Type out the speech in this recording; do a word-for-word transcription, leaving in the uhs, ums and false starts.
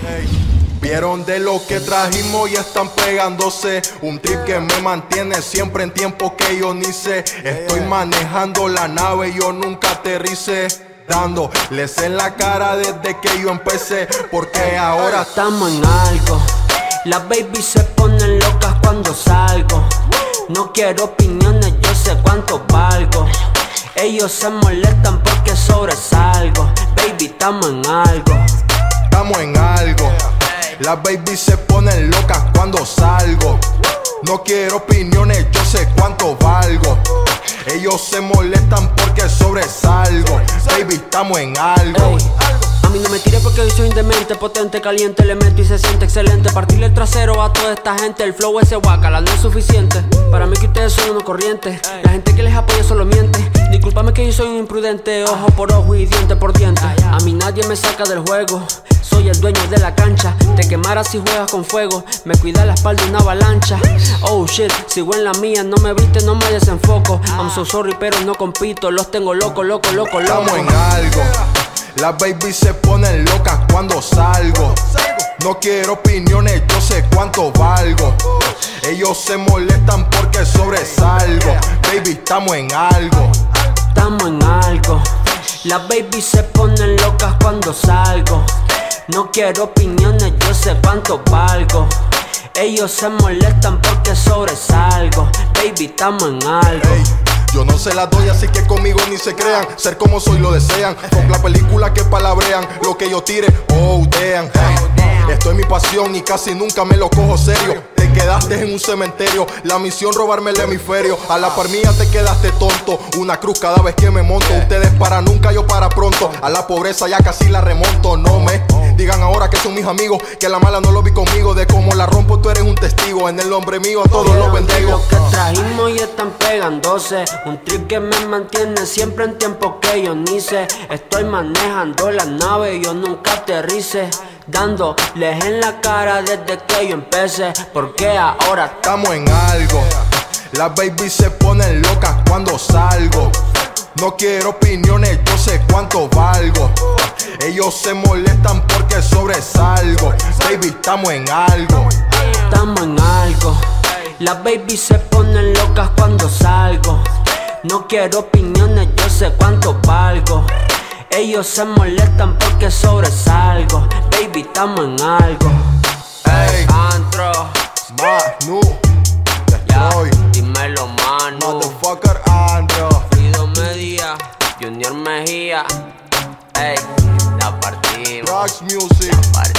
Vieron de lo que trajimos y están pegándose. Un trip que me mantiene siempre en tiempo que yo ni sé. Estoy manejando la nave, yo nunca aterricé. Dándoles en la cara desde que yo empecé. Porque ahora estamos en algo. Las babies se ponen locas cuando salgo. No quiero opiniones, yo sé cuánto valgo. Ellos se molestan porque sobresalgo. Baby, estamos en algo. Estamos en algo. Las babies se ponen locas cuando salgo. No quiero opiniones, yo sé cuánto valgo. Ellos se molestan porque sobresalgo. Baby, estamos en algo. Ey, a mí no me tires porque hoy soy indemente, potente, caliente, le meto y se siente excelente. Partirle el trasero a toda esta gente, el flow ese guacala no es suficiente. Para mí que ustedes son unos corrientes, la gente que les apoya solo miente. Discúlpame que yo soy un imprudente, ojo por ojo y diente por diente. A mí nadie me saca del juego, soy el dueño de la cancha. Te quemarás si juegas con fuego, me cuida la espalda una avalancha. Oh shit, sigo en la mía, no me viste, no me desenfoco. I'm so sorry pero no compito, los tengo loco, loco, loco, loco. Estamos en algo. Las babies se ponen locas cuando salgo. No quiero opiniones, yo sé cuánto valgo. Ellos se molestan porque sobresalgo. Baby, estamos en algo. Estamos en algo. Las babies se ponen locas cuando salgo. No quiero opiniones, yo sé cuánto valgo. Ellos se molestan porque sobresalgo. Baby, estamos en algo. Hey, yo no se la doy, así que conmigo ni se crean. Ser como soy lo desean. Con la película que palabrean. Lo que yo tire, oh damn. Hey, esto es mi pasión y casi nunca me lo cojo serio. Te quedaste en un cementerio, la misión robarme el hemisferio. A la par mía te quedaste tonto, una cruz cada vez que me monto. Ustedes para nunca, yo para pronto. A la pobreza ya casi la remonto. No me digan ahora que son mis amigos, que la mala no lo vi conmigo. De cómo la rompo tú eres un testigo. En el nombre mío a todos los bendigo. Lo que trajimos y están pegándose. Un trip que me mantiene siempre en tiempo que yo ni sé. Estoy manejando la nave, yo nunca aterrice. Dándoles en la cara desde que yo empecé. Porque ahora estamos en algo. Las babies se ponen locas cuando salgo. No quiero opiniones, yo sé cuánto valgo. Ellos se molestan porque sobresalgo. Baby, estamos en algo. Estamos en algo. Las babies se ponen locas cuando salgo. No quiero opiniones, yo sé cuánto valgo. Ellos se molestan porque sobresalgo. Baby, estamos en algo. Hey, Antro, Manu, ya, Destroy, dímelo, mano. motherfucker Andro. Frido Media, Junior Mejía. Ey, la partimos. Drugs Music. La partimos.